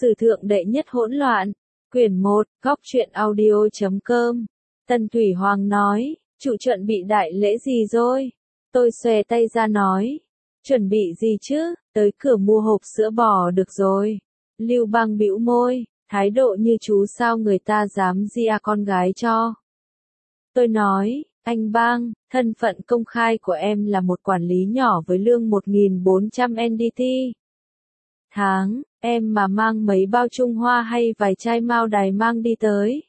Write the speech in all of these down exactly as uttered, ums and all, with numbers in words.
Sử thượng đệ nhất hỗn loạn. Quyển một, góc truyện audio chấm com. Tần Thủy Hoàng nói, chủ chuẩn bị đại lễ gì rồi? Tôi xòe tay ra nói, chuẩn bị gì chứ, tới cửa mua hộp sữa bò được rồi. Lưu Bang bĩu môi, thái độ như chú sao người ta dám di à con gái cho. Tôi nói, anh Bang, thân phận công khai của em là một quản lý nhỏ với lương một nghìn bốn trăm en đê tê. Tháng, em mà mang mấy bao Trung Hoa hay vài chai Mao Đài mang đi tới.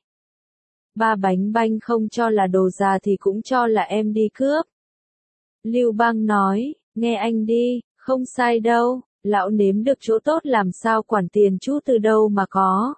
Ba bánh banh không cho là đồ già thì cũng cho là em đi cướp. Lưu Bang nói, nghe anh đi, không sai đâu, lão nếm được chỗ tốt làm sao quản tiền chú từ đâu mà có.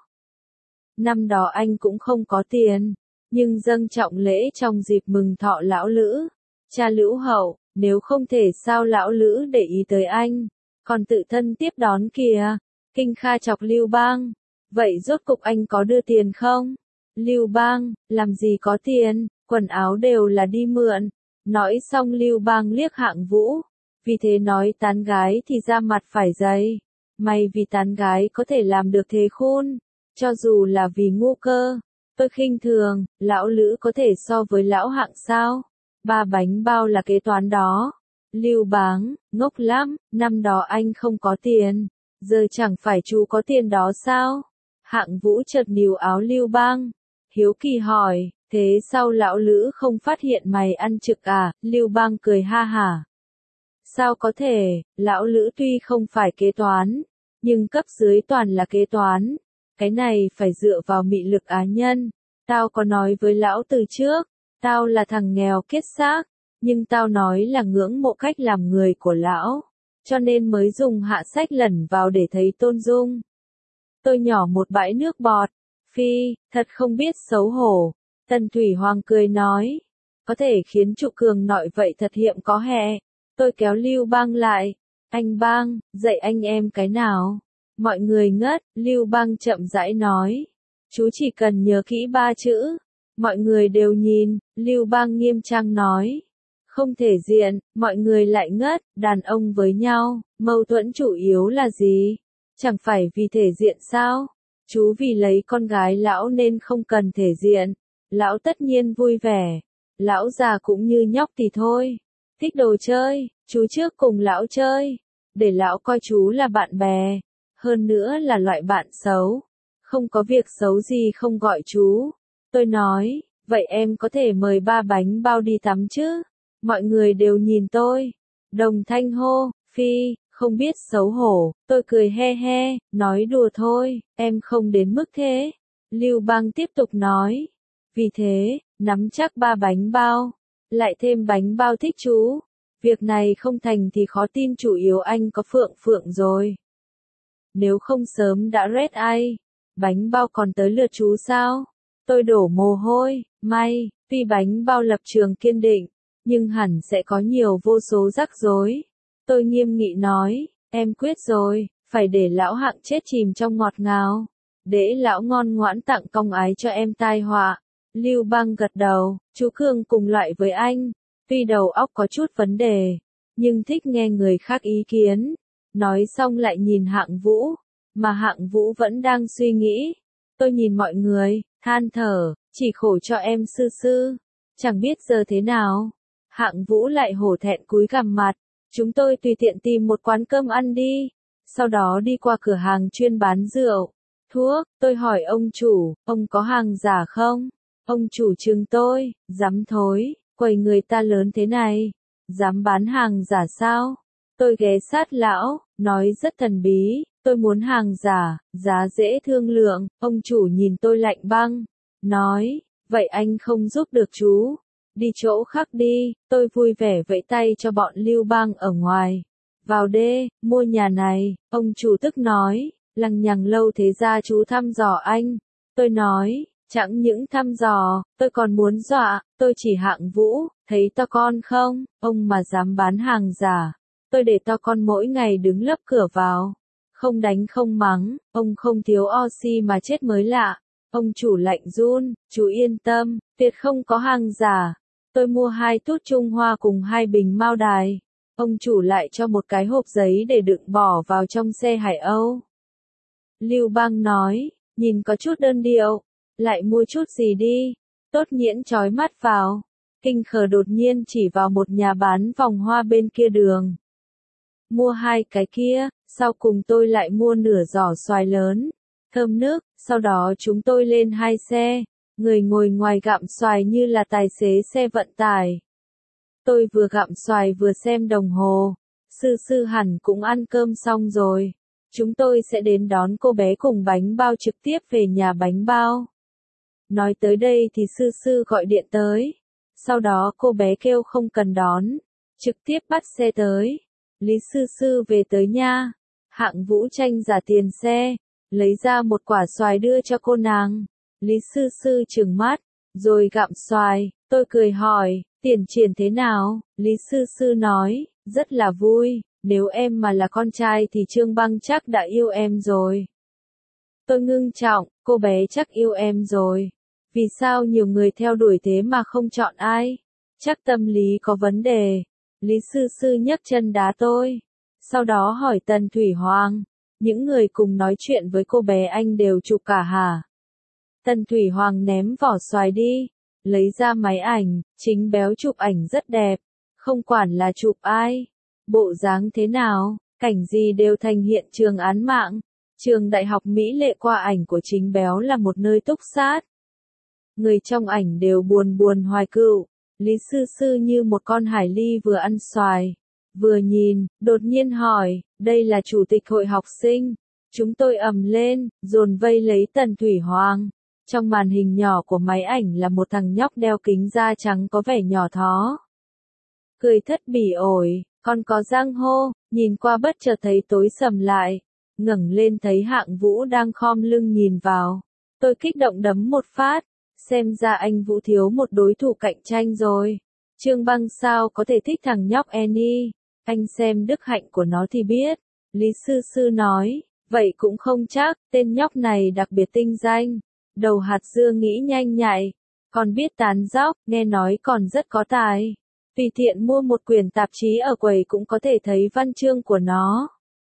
Năm đó anh cũng không có tiền, nhưng dâng trọng lễ trong dịp mừng thọ lão Lữ, cha Lữ Hậu, nếu không thể sao lão Lữ để ý tới anh, còn tự thân tiếp đón kìa. Kinh Kha chọc Lưu Bang, vậy rốt cục anh có đưa tiền không? Lưu Bang, làm gì có tiền, quần áo đều là đi mượn. Nói xong Lưu Bang liếc Hạng Vũ, vì thế nói tán gái thì ra mặt phải dày. May vì tán gái có thể làm được thế khôn, cho dù là vì ngu cơ. Tôi khinh thường, lão Lữ có thể so với lão Hạng sao? Ba bánh bao là kế toán đó. Lưu Bang, ngốc lắm, năm đó anh không có tiền, giờ chẳng phải chú có tiền đó sao? Hạng Vũ chợt níu áo Lưu Bang, hiếu kỳ hỏi, thế sao lão Lữ không phát hiện mày ăn trực à? Lưu Bang cười ha hả. Sao có thể, lão Lữ tuy không phải kế toán, nhưng cấp dưới toàn là kế toán. Cái này phải dựa vào mị lực á nhân. Tao có nói với lão từ trước, tao là thằng nghèo kiết xác, nhưng tao nói là ngưỡng mộ cách làm người của lão, cho nên mới dùng hạ sách lẩn vào để thấy tôn dung. Tôi nhỏ một bãi nước bọt, phi, thật không biết xấu hổ. Tần Thủy Hoàng cười nói, có thể khiến trụ cường nội vậy thật hiệm có hẹ. Tôi kéo Lưu Bang lại, anh Bang, dạy anh em cái nào. Mọi người ngất, Lưu Bang chậm rãi nói, chú chỉ cần nhớ kỹ ba chữ. Mọi người đều nhìn, Lưu Bang nghiêm trang nói, không thể diện, mọi người lại ngất, đàn ông với nhau, mâu thuẫn chủ yếu là gì? Chẳng phải vì thể diện sao? Chú vì lấy con gái lão nên không cần thể diện, lão tất nhiên vui vẻ, lão già cũng như nhóc thì thôi, thích đồ chơi, chú trước cùng lão chơi, để lão coi chú là bạn bè, hơn nữa là loại bạn xấu, không có việc xấu gì không gọi chú. Tôi nói, vậy em có thể mời ba bánh bao đi tắm chứ? Mọi người đều nhìn tôi, đồng thanh hô, phi, không biết xấu hổ. Tôi cười he he, nói đùa thôi, em không đến mức thế. Lưu Bang tiếp tục nói, vì thế, nắm chắc ba bánh bao, lại thêm bánh bao thích chú. Việc này không thành thì khó tin chủ yếu anh có phượng phượng rồi. Nếu không sớm đã rét ai, bánh bao còn tới lượt chú sao? Tôi đổ mồ hôi, may, tuy bánh bao lập trường kiên định, nhưng hẳn sẽ có nhiều vô số rắc rối. Tôi nghiêm nghị nói, em quyết rồi, phải để lão Hạng chết chìm trong ngọt ngào, để lão ngoan ngoãn tặng công ái cho em tai họa. Lưu Bang gật đầu, chú Cường cùng loại với anh, tuy đầu óc có chút vấn đề, nhưng thích nghe người khác ý kiến. Nói xong lại nhìn Hạng Vũ, mà Hạng Vũ vẫn đang suy nghĩ. Tôi nhìn mọi người, than thở, chỉ khổ cho em sư sư, chẳng biết giờ thế nào. Hạng Vũ lại hổ thẹn cúi gằm mặt, chúng tôi tùy tiện tìm một quán cơm ăn đi, sau đó đi qua cửa hàng chuyên bán rượu, thuốc. Tôi hỏi ông chủ, ông có hàng giả không? Ông chủ trừng tôi, dám thối, quầy người ta lớn thế này, dám bán hàng giả sao? Tôi ghé sát lão, nói rất thần bí, tôi muốn hàng giả, giá dễ thương lượng. Ông chủ nhìn tôi lạnh băng, nói, vậy anh không giúp được chú, đi chỗ khác đi. Tôi vui vẻ vẫy tay cho bọn Lưu Bang ở ngoài, vào đê, mua nhà này. Ông chủ tức nói, lằng nhằng lâu thế ra chú thăm dò anh. Tôi nói, chẳng những thăm dò, tôi còn muốn dọa. Tôi chỉ Hạng Vũ, thấy to con không, ông mà dám bán hàng giả, tôi để to con mỗi ngày đứng lấp cửa vào, không đánh không mắng, ông không thiếu oxy mà chết mới lạ. Ông chủ lạnh run, chú yên tâm, tuyệt không có hàng giả. Tôi mua hai tút Trung Hoa cùng hai bình Mao Đài. Ông chủ lại cho một cái hộp giấy để đựng bỏ vào trong xe Hải Âu. Lưu Bang nói, nhìn có chút đơn điệu, lại mua chút gì đi. Tốt Nhiễn chói mắt vào, kinh khờ đột nhiên chỉ vào một nhà bán vòng hoa bên kia đường. Mua hai cái kia, sau cùng tôi lại mua nửa giỏ xoài lớn, thơm nước, sau đó chúng tôi lên hai xe, người ngồi ngoài gặm xoài như là tài xế xe vận tải. Tôi vừa gặm xoài vừa xem đồng hồ, sư sư hẳn cũng ăn cơm xong rồi. Chúng tôi sẽ đến đón cô bé cùng bánh bao trực tiếp về nhà bánh bao. Nói tới đây thì sư sư gọi điện tới. Sau đó cô bé kêu không cần đón, trực tiếp bắt xe tới. Lý sư sư về tới nha. Hạng Vũ tranh giả tiền xe, lấy ra một quả xoài đưa cho cô nàng. Lý sư sư trừng mắt, rồi gặm xoài. Tôi cười hỏi, tiền triển thế nào? Lý sư sư nói, rất là vui. Nếu em mà là con trai thì Trương Băng chắc đã yêu em rồi. Tôi ngưng trọng, cô bé chắc yêu em rồi. Vì sao nhiều người theo đuổi thế mà không chọn ai? Chắc tâm lý có vấn đề. Lý sư sư nhấc chân đá tôi. Sau đó hỏi Tần Thủy Hoàng. Những người cùng nói chuyện với cô bé anh đều chụp cả hả? Tần Thủy Hoàng ném vỏ xoài đi. Lấy ra máy ảnh, chính béo chụp ảnh rất đẹp. Không quản là chụp ai. Bộ dáng thế nào, cảnh gì đều thành hiện trường án mạng. Trường Đại học Mỹ Lệ qua ảnh của chính béo là một nơi túc sát. Người trong ảnh đều buồn buồn hoài cựu. Lý sư sư như một con hải ly vừa ăn xoài, vừa nhìn, đột nhiên hỏi, đây là chủ tịch hội học sinh. Chúng tôi ầm lên, dồn vây lấy Tần Thủy Hoàng. Trong màn hình nhỏ của máy ảnh là một thằng nhóc đeo kính da trắng có vẻ nhỏ thó. Cười thất bỉ ổi. Còn có Giang hô, nhìn qua bất chợt thấy tối sầm lại, ngẩng lên thấy Hạng Vũ đang khom lưng nhìn vào. Tôi kích động đấm một phát, xem ra anh Vũ thiếu một đối thủ cạnh tranh rồi. Trương Băng sao có thể thích thằng nhóc Annie, anh xem đức hạnh của nó thì biết. Lý sư sư nói, vậy cũng không chắc, tên nhóc này đặc biệt tinh danh, đầu hạt dưa nghĩ nhanh nhạy, còn biết tán dóc, nghe nói còn rất có tài. Tùy tiện mua một quyển tạp chí ở quầy cũng có thể thấy văn chương của nó.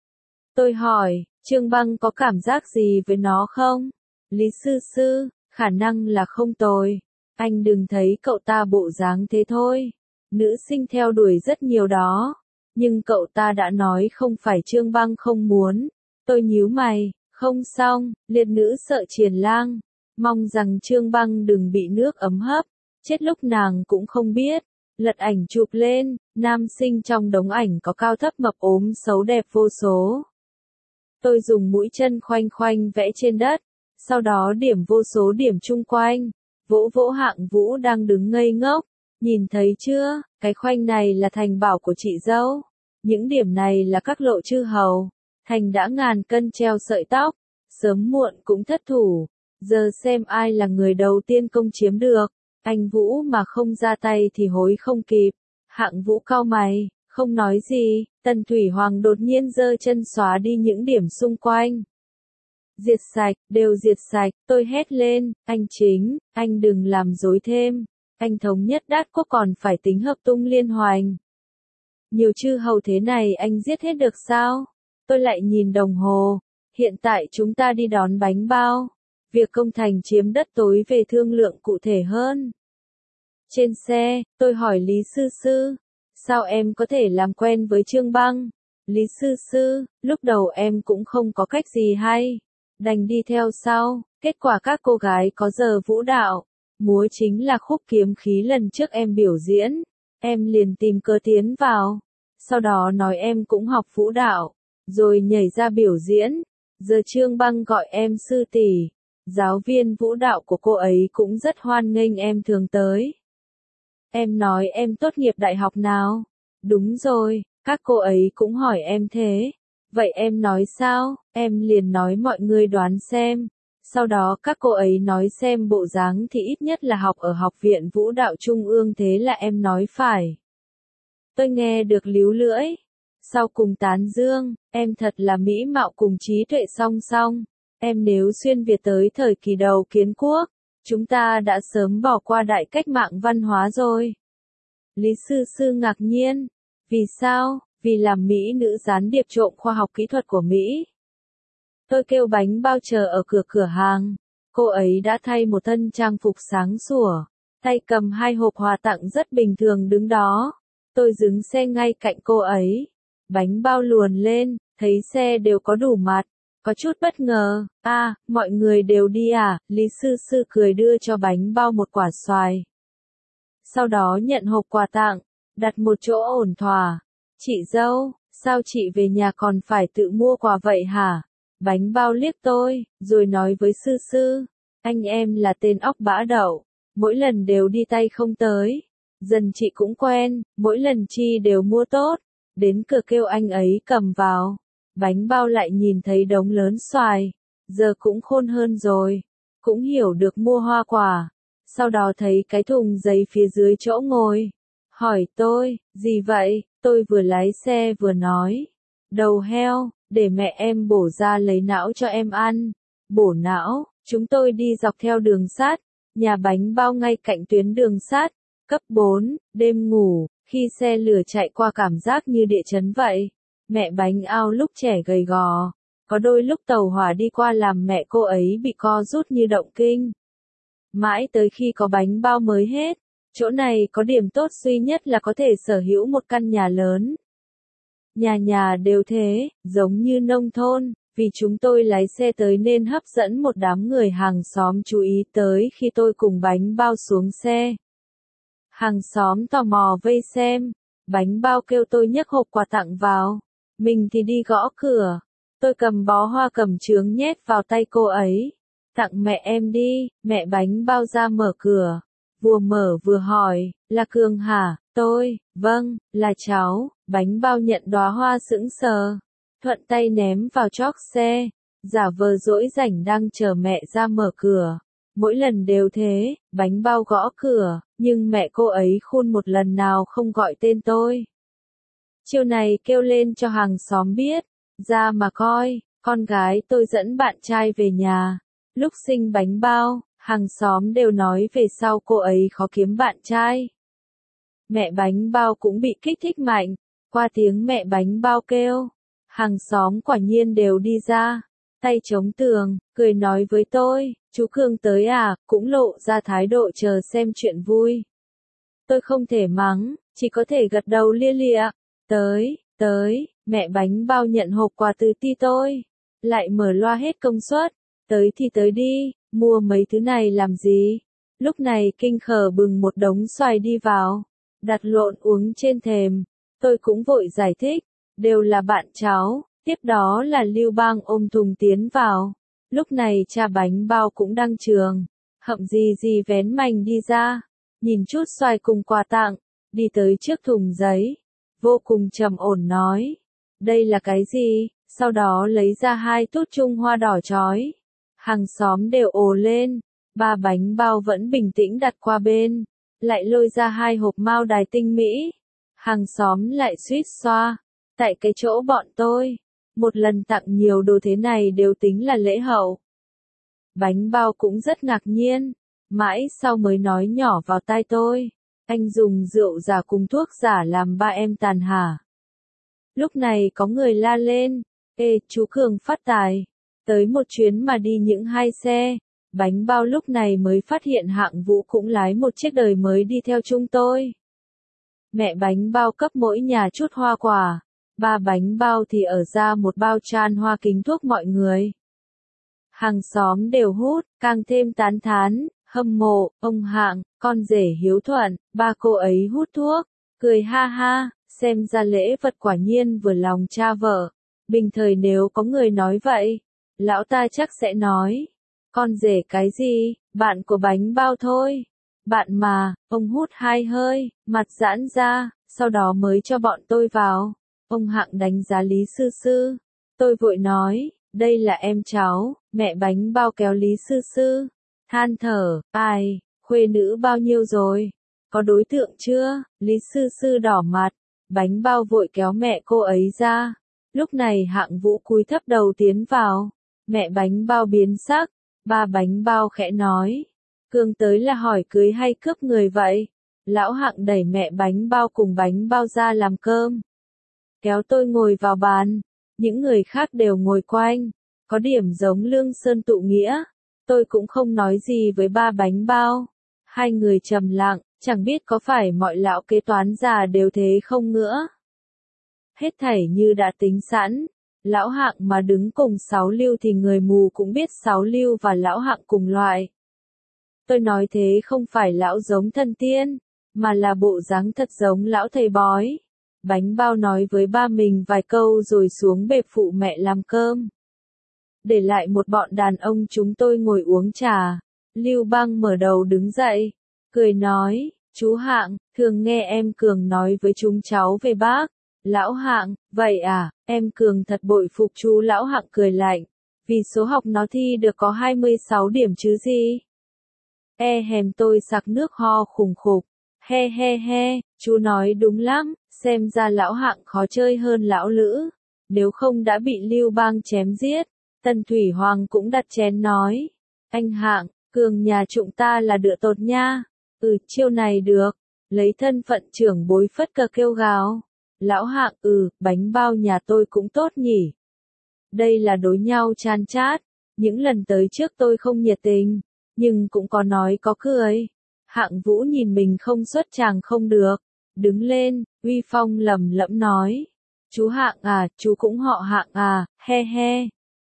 Tôi hỏi, Trương Băng có cảm giác gì với nó không? Lý sư sư, khả năng là không tồi. Anh đừng thấy cậu ta bộ dáng thế thôi. Nữ sinh theo đuổi rất nhiều đó. Nhưng cậu ta đã nói không phải Trương Băng không muốn. Tôi nhíu mày, không xong, liệt nữ sợ Triền Lang. Mong rằng Trương Băng đừng bị nước ấm hấp. Chết lúc nàng cũng không biết. Lật ảnh chụp lên, nam sinh trong đống ảnh có cao thấp mập ốm xấu đẹp vô số. Tôi dùng mũi chân khoanh khoanh vẽ trên đất, sau đó điểm vô số điểm chung quanh, vỗ vỗ Hạng Vũ đang đứng ngây ngốc. Nhìn thấy chưa, cái khoanh này là thành bảo của chị dâu. Những điểm này là các lộ chư hầu. Thành đã ngàn cân treo sợi tóc, sớm muộn cũng thất thủ. Giờ xem ai là người đầu tiên công chiếm được. Anh Vũ mà không ra tay thì hối không kịp. Hạng Vũ cau mày, không nói gì. Tần Thủy Hoàng đột nhiên giơ chân xóa đi những điểm xung quanh. Diệt sạch, đều diệt sạch. Tôi hét lên, anh Chính, anh đừng làm dối thêm. Anh thống nhất Đát Quốc còn phải tính hợp tung liên hoành. Nhiều chư hầu thế này anh giết hết được sao? Tôi lại nhìn đồng hồ. Hiện tại chúng ta đi đón bánh bao. Việc công thành chiếm đất tối về thương lượng cụ thể hơn. Trên xe, tôi hỏi Lý sư sư, sao em có thể làm quen với Trương Băng? Lý sư sư, lúc đầu em cũng không có cách gì hay, đành đi theo sau. Kết quả các cô gái có giờ vũ đạo, múa chính là khúc kiếm khí lần trước em biểu diễn, em liền tìm cớ tiến vào. Sau đó nói em cũng học vũ đạo, rồi nhảy ra biểu diễn. Giờ Trương Băng gọi em sư tỷ. Giáo viên vũ đạo của cô ấy cũng rất hoan nghênh em thường tới. Em nói em tốt nghiệp đại học nào? Đúng rồi, các cô ấy cũng hỏi em thế. Vậy em nói sao? Em liền nói mọi người đoán xem. Sau đó các cô ấy nói xem bộ dáng thì ít nhất là học ở Học viện Vũ đạo Trung ương, thế là em nói phải. Tôi nghe được líu lưỡi. Sau cùng tán dương, em thật là mỹ mạo cùng trí tuệ song song. Em nếu xuyên Việt tới thời kỳ đầu kiến quốc, chúng ta đã sớm bỏ qua đại cách mạng văn hóa rồi. Lý sư sư ngạc nhiên. Vì sao? Vì làm Mỹ nữ gián điệp trộm khoa học kỹ thuật của Mỹ. Tôi kêu bánh bao chờ ở cửa cửa hàng. Cô ấy đã thay một thân trang phục sáng sủa, tay cầm hai hộp quà tặng rất bình thường đứng đó. Tôi dừng xe ngay cạnh cô ấy. Bánh bao luồn lên, thấy xe đều có đủ mặt. Có chút bất ngờ, à, mọi người đều đi à, Lý Sư Sư cười đưa cho bánh bao một quả xoài. Sau đó nhận hộp quà tặng, đặt một chỗ ổn thỏa. Chị dâu, sao chị về nhà còn phải tự mua quà vậy hả? Bánh bao liếc tôi, rồi nói với Sư Sư, anh em là tên óc bã đậu, mỗi lần đều đi tay không tới. Dần chị cũng quen, mỗi lần chi đều mua tốt, đến cửa kêu anh ấy cầm vào. Bánh bao lại nhìn thấy đống lớn xoài, giờ cũng khôn hơn rồi, cũng hiểu được mua hoa quả. Sau đó thấy cái thùng giấy phía dưới chỗ ngồi, hỏi tôi, gì vậy? Tôi vừa lái xe vừa nói, đầu heo, để mẹ em bổ ra lấy não cho em ăn. Bổ não, chúng tôi đi dọc theo đường sắt, nhà bánh bao ngay cạnh tuyến đường sắt. Cấp bốn, đêm ngủ, khi xe lửa chạy qua cảm giác như địa chấn vậy. Mẹ bánh ao lúc trẻ gầy gò, có đôi lúc tàu hỏa đi qua làm mẹ cô ấy bị co rút như động kinh. Mãi tới khi có bánh bao mới hết, chỗ này có điểm tốt duy nhất là có thể sở hữu một căn nhà lớn. Nhà nhà đều thế, giống như nông thôn, vì chúng tôi lái xe tới nên hấp dẫn một đám người hàng xóm chú ý tới khi tôi cùng bánh bao xuống xe. Hàng xóm tò mò vây xem, bánh bao kêu tôi nhấc hộp quà tặng vào, mình thì đi gõ cửa. Tôi cầm bó hoa cẩm chướng nhét vào tay cô ấy. Tặng mẹ em đi, mẹ bánh bao ra mở cửa. Vừa mở vừa hỏi, là Cường hả? Tôi, vâng, là cháu. Bánh bao nhận đóa hoa sững sờ, thuận tay ném vào chóp xe, giả vờ dỗi rảnh đang chờ mẹ ra mở cửa. Mỗi lần đều thế, bánh bao gõ cửa, nhưng mẹ cô ấy khôn một lần nào không gọi tên tôi. Chiều này kêu lên cho hàng xóm biết, ra mà coi, con gái tôi dẫn bạn trai về nhà. Lúc sinh bánh bao, hàng xóm đều nói về sau cô ấy khó kiếm bạn trai. Mẹ bánh bao cũng bị kích thích mạnh, qua tiếng mẹ bánh bao kêu. Hàng xóm quả nhiên đều đi ra, tay chống tường, cười nói với tôi, chú Cường tới à, cũng lộ ra thái độ chờ xem chuyện vui. Tôi không thể mắng, chỉ có thể gật đầu lia lịa. Tới, tới, mẹ bánh bao nhận hộp quà từ ti tôi, lại mở loa hết công suất. Tới thì tới đi, mua mấy thứ này làm gì? Lúc này kinh khờ bừng một đống xoài đi vào, đặt lộn uống trên thềm. Tôi cũng vội giải thích, đều là bạn cháu. Tiếp đó là Lưu Bang ôm thùng tiến vào. Lúc này cha bánh bao cũng đang trường, hậm gì gì vén mành đi ra, nhìn chút xoài cùng quà tặng, đi tới trước thùng giấy, vô cùng trầm ổn nói, đây là cái gì? Sau đó lấy ra hai tút trung hoa đỏ chói. Hàng xóm đều ồ lên, ba bánh bao vẫn bình tĩnh đặt qua bên, lại lôi ra hai hộp mao đài tinh mỹ. Hàng xóm lại suýt xoa, tại cái chỗ bọn tôi, một lần tặng nhiều đồ thế này đều tính là lễ hậu. Bánh bao cũng rất ngạc nhiên, mãi sau mới nói nhỏ vào tai tôi, anh dùng rượu giả cùng thuốc giả làm ba em tàn hả? Lúc này có người la lên, ê chú Cường phát tài, tới một chuyến mà đi những hai xe. Bánh bao lúc này mới phát hiện Hạng Vũ cũng lái một chiếc đời mới đi theo chúng tôi. Mẹ bánh bao cấp mỗi nhà chút hoa quả, ba bánh bao thì ở ra một bao tràn hoa kính thuốc mọi người. Hàng xóm đều hút, càng thêm tán thán, hâm mộ, ông Hạng, con rể hiếu thuận, ba cô ấy hút thuốc, cười ha ha, xem ra lễ vật quả nhiên vừa lòng cha vợ. Bình thời nếu có người nói vậy, lão ta chắc sẽ nói, con rể cái gì, bạn của bánh bao thôi. Bạn mà, ông hút hai hơi, mặt giãn ra, sau đó mới cho bọn tôi vào. Ông Hạng đánh giá Lý Sư Sư. Tôi vội nói, đây là em cháu. Mẹ bánh bao kéo Lý Sư Sư, than thở, ai, khuê nữ bao nhiêu rồi? Có đối tượng chưa? Lý Sư Sư đỏ mặt, bánh bao vội kéo mẹ cô ấy ra. Lúc này Hạng Vũ cúi thấp đầu tiến vào, mẹ bánh bao biến sắc, ba bánh bao khẽ nói, Cường tới là hỏi cưới hay cướp người vậy? Lão Hạng đẩy mẹ bánh bao cùng bánh bao ra làm cơm, kéo tôi ngồi vào bàn, những người khác đều ngồi quanh. có điểm giống Lương Sơn tụ nghĩa. Tôi cũng không nói gì với ba bánh bao. Hai người trầm lặng, chẳng biết có phải mọi lão kế toán già đều thế không nữa. Hết thảy như đã tính sẵn. Lão Hạng mà đứng cùng Sáu Lưu thì người mù cũng biết Sáu Lưu và Lão Hạng cùng loại. Tôi nói thế không phải lão giống thần tiên, mà là bộ dáng thật giống lão thầy bói. Bánh bao nói với ba mình vài câu rồi xuống bếp phụ mẹ làm cơm. Để lại một bọn đàn ông chúng tôi ngồi uống trà. Lưu Bang mở đầu đứng dậy, cười nói, chú Hạng, thường nghe em Cường nói với chúng cháu về bác. Lão Hạng, vậy à, em Cường thật bội phục chú. Lão Hạng cười lạnh, vì số học nó thi được có hai mươi sáu điểm chứ gì. E hèm tôi sặc nước ho khùng khục. He he he, chú nói đúng lắm, xem ra Lão Hạng khó chơi hơn Lão Lữ. Nếu không đã bị Lưu Bang chém giết. Tần Thủy Hoàng cũng đặt chén nói. Anh Hạng, Cường nhà chúng ta là đựa tột nha. Ừ, chiêu này được. Lấy thân phận trưởng bối phất cờ kêu gào. Lão Hạng, ừ, bánh bao nhà tôi cũng tốt nhỉ. Đây là đối nhau chan chát. Những lần tới trước tôi không nhiệt tình, nhưng cũng có nói có cười. Hạng Vũ nhìn mình không xuất tràng không được. Đứng lên, uy phong lầm lẫm nói. Chú Hạng à, chú cũng họ Hạng à, he he.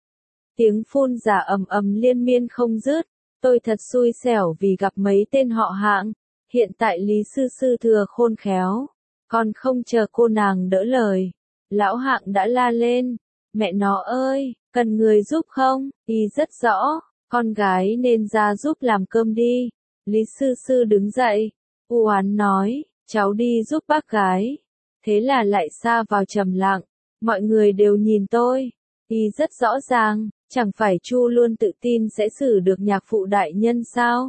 Tiếng phun giả ầm ầm liên miên không dứt. Tôi thật xui xẻo vì gặp mấy tên họ Hạng. Hiện tại Lý Sư Sư thừa khôn khéo. Còn không chờ cô nàng đỡ lời. Lão Hạng đã la lên. Mẹ nó ơi, cần người giúp không? Y rất rõ, con gái nên ra giúp làm cơm đi. Lý Sư Sư đứng dậy. U oán nói, cháu đi giúp bác gái. Thế là lại sa vào trầm lặng. Mọi người đều nhìn tôi. Y rất rõ ràng, chẳng phải Chu luôn tự tin sẽ xử được nhạc phụ đại nhân sao?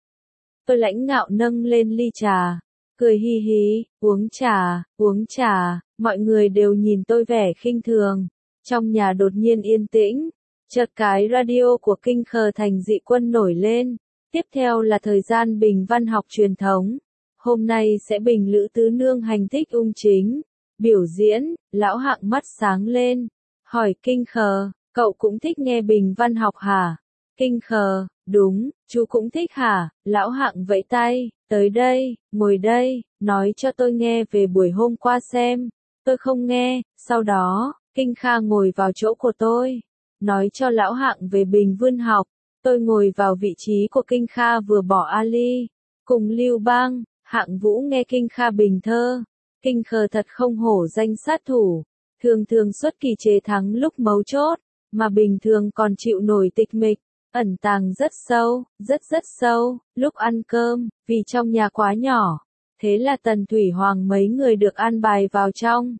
Tôi lãnh ngạo nâng lên ly trà. Cười hi hi, uống trà, uống trà, mọi người đều nhìn tôi vẻ khinh thường. Trong nhà đột nhiên yên tĩnh, chợt cái radio của Kinh Khờ Thành Dị Quân nổi lên. Tiếp theo là thời gian bình văn học truyền thống. Hôm nay sẽ bình Lữ Tứ Nương hành thích ung chính. Biểu diễn, Lão Hạng mắt sáng lên. Hỏi Kinh Khờ, cậu cũng thích nghe bình văn học hả? Kinh Khờ, đúng, chú cũng thích hả? Lão Hạng vẫy tay, tới đây, ngồi đây, nói cho tôi nghe về buổi hôm qua xem. Tôi không nghe, sau đó, Kinh Kha ngồi vào chỗ của tôi, nói cho Lão Hạng về bình văn học. Tôi ngồi vào vị trí của Kinh Kha vừa bỏ Ali, cùng Lưu Bang. Hạng Vũ nghe Kinh Kha bình thơ. Kinh Khờ thật không hổ danh sát thủ, thường thường xuất kỳ chế thắng lúc mấu chốt, mà bình thường còn chịu nổi tịch mịch, ẩn tàng rất sâu, rất rất sâu. Lúc ăn cơm, vì trong nhà quá nhỏ, thế là Tần Thủy Hoàng mấy người được an bài vào trong.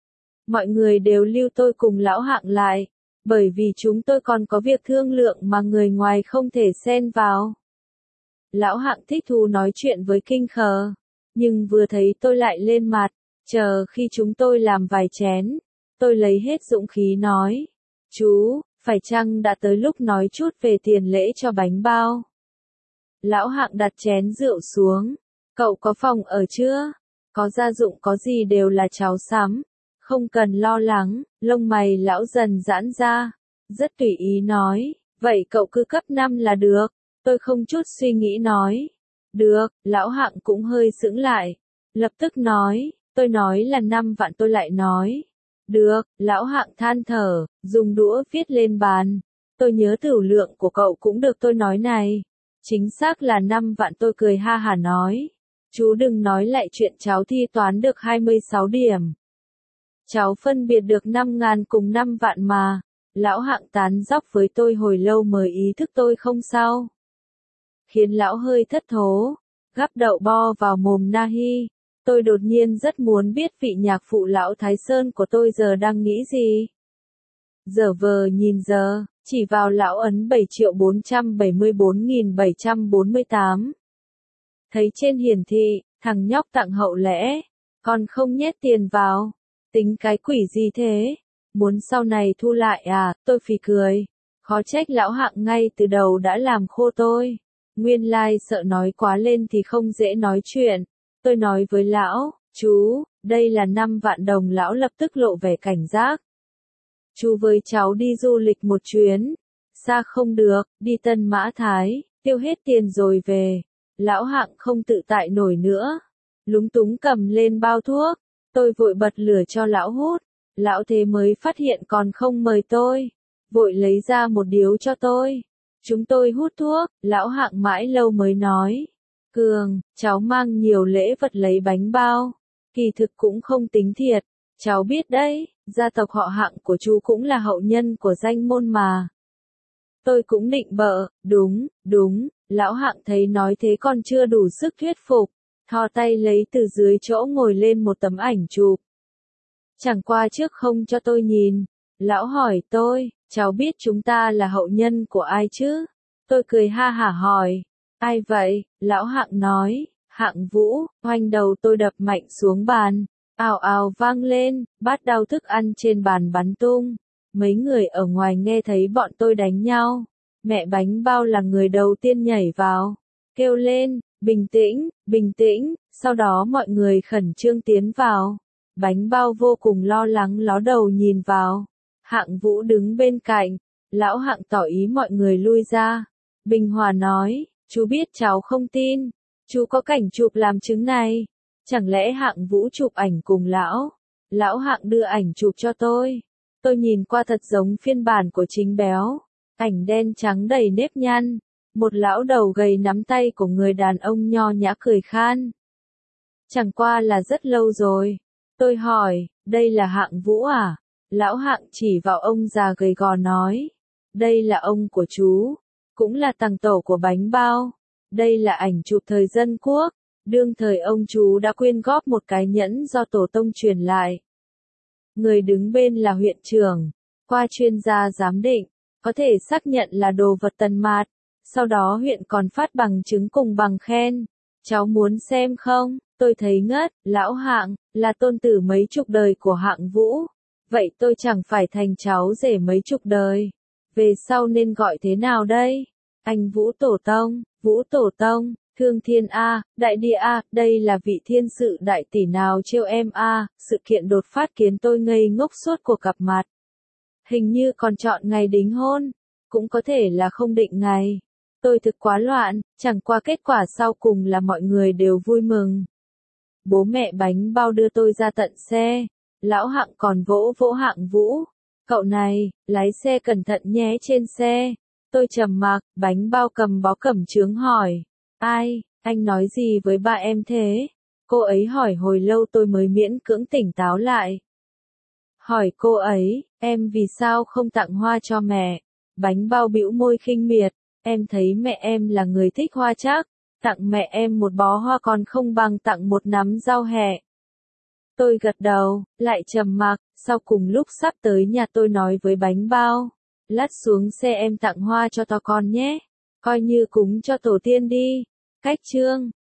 Mọi người đều lưu tôi cùng Lão Hạng lại, bởi vì chúng tôi còn có việc thương lượng mà người ngoài không thể xen vào. Lão Hạng thích thú nói chuyện với Kinh Khờ, nhưng vừa thấy tôi lại lên mặt. Chờ khi chúng tôi làm vài chén, tôi lấy hết dũng khí nói. Chú, phải chăng đã tới lúc nói chút về tiền lễ cho bánh bao? Lão Hạng đặt chén rượu xuống. Cậu có phòng ở chưa? Có gia dụng có gì đều là cháu sắm. Không cần lo lắng. Lông mày lão dần giãn ra. Rất tùy ý nói. Vậy cậu cứ cấp năm là được. Tôi không chút suy nghĩ nói. Được. Lão Hạng cũng hơi sững lại. Lập tức nói. Tôi nói là năm vạn. Tôi lại nói. Được. Lão Hạng than thở, dùng đũa viết lên bàn. Tôi nhớ tửu lượng của cậu cũng được. Tôi nói này. Chính xác là năm vạn. Tôi cười ha hả nói. Chú đừng nói lại chuyện cháu thi toán được hai mươi sáu điểm. Cháu phân biệt được năm ngàn cùng năm vạn mà. Lão Hạng tán dóc với tôi hồi lâu mới ý thức tôi không sao. Khiến lão hơi thất thố. Gắp đậu bo vào mồm Nahi. Tôi đột nhiên rất muốn biết vị nhạc phụ lão Thái Sơn của tôi giờ đang nghĩ gì. Giờ vờ nhìn giờ, chỉ vào lão ấn bảy triệu bốn trăm bảy mươi bốn nghìn bảy trăm bốn mươi tám. Thấy trên hiển thị, thằng nhóc tặng hậu lễ, còn không nhét tiền vào. Tính cái quỷ gì thế? Muốn sau này thu lại à? Tôi phì cười. Khó trách Lão Hạng ngay từ đầu đã làm khô tôi. Nguyên lai sợ nói quá lên thì không dễ nói chuyện. Tôi nói với lão, chú, đây là năm vạn đồng. Lão lập tức lộ vẻ cảnh giác. Chú với cháu đi du lịch một chuyến. Xa không được, đi Tân Mã Thái, tiêu hết tiền rồi về. Lão Hạng không tự tại nổi nữa. Lúng túng cầm lên bao thuốc. Tôi vội bật lửa cho lão hút. Lão thế mới phát hiện còn không mời tôi. Vội lấy ra một điếu cho tôi. Chúng tôi hút thuốc, lão Hạng mãi lâu mới nói. Cường, cháu mang nhiều lễ vật lấy bánh bao. Kỳ thực cũng không tính thiệt. Cháu biết đấy, gia tộc họ Hạng của chú cũng là hậu nhân của danh môn mà. Tôi cũng định bợ, đúng, đúng, lão Hạng thấy nói thế còn chưa đủ sức thuyết phục. Thò tay lấy từ dưới chỗ ngồi lên một tấm ảnh chụp. Chẳng qua trước không cho tôi nhìn. Lão hỏi tôi, cháu biết chúng ta là hậu nhân của ai chứ? Tôi cười ha hả hỏi, ai vậy? Lão Hạng nói, Hạng Vũ. Oanh đầu tôi đập mạnh xuống bàn. Ào ào vang lên, bát đao thức ăn trên bàn bắn tung. Mấy người ở ngoài nghe thấy bọn tôi đánh nhau. Mẹ bánh bao là người đầu tiên nhảy vào. Kêu lên, bình tĩnh, bình tĩnh, sau đó mọi người khẩn trương tiến vào. Bánh bao vô cùng lo lắng ló đầu nhìn vào. Hạng Vũ đứng bên cạnh. Lão Hạng tỏ ý mọi người lui ra. Bình hòa nói, chú biết cháu không tin. Chú có cảnh chụp làm chứng này. Chẳng lẽ Hạng Vũ chụp ảnh cùng lão? Lão Hạng đưa ảnh chụp cho tôi. Tôi nhìn qua thật giống phiên bản của chính béo. Ảnh đen trắng đầy nếp nhăn. Một lão đầu gầy nắm tay của người đàn ông nho nhã cười khan. Chẳng qua là rất lâu rồi. Tôi hỏi, đây là Hạng Vũ à? Lão Hạng chỉ vào ông già gầy gò nói. Đây là ông của chú. Cũng là tằng tổ của bánh bao. Đây là ảnh chụp thời Dân Quốc. Đương thời ông chú đã quyên góp một cái nhẫn do tổ tông truyền lại. Người đứng bên là huyện trưởng. Qua chuyên gia giám định. Có thể xác nhận là đồ vật Tần Mạt. Sau đó huyện còn phát bằng chứng cùng bằng khen. Cháu muốn xem không? Tôi thấy ngất, lão Hạng, là tôn tử mấy chục đời của Hạng Vũ. Vậy tôi chẳng phải thành cháu rể mấy chục đời. Về sau nên gọi thế nào đây? Anh Vũ Tổ Tông, Vũ Tổ Tông, Thương Thiên A, Đại Địa A, đây là vị thiên sự đại tỷ nào trêu em A, sự kiện đột phát khiến tôi ngây ngốc suốt cuộc gặp mặt. Hình như còn chọn ngày đính hôn, cũng có thể là không định ngày. Tôi thực quá loạn, chẳng qua kết quả sau cùng là mọi người đều vui mừng. Bố mẹ bánh bao đưa tôi ra tận xe. Lão Hạng còn vỗ vỗ Hạng Vũ. Cậu này, lái xe cẩn thận nhé trên xe. Tôi trầm mặc, bánh bao cầm bó cẩm chướng hỏi. Ai, anh nói gì với ba em thế? Cô ấy hỏi hồi lâu tôi mới miễn cưỡng tỉnh táo lại. Hỏi cô ấy, em vì sao không tặng hoa cho mẹ? Bánh bao bĩu môi khinh miệt. Em thấy mẹ em là người thích hoa chắc. Tặng mẹ em một bó hoa còn không bằng tặng một nắm rau hẹ. Tôi gật đầu, lại trầm mặc, sau cùng lúc sắp tới nhà tôi nói với bánh bao. Lát xuống xe em tặng hoa cho to con nhé. Coi như cúng cho tổ tiên đi. Cách chương.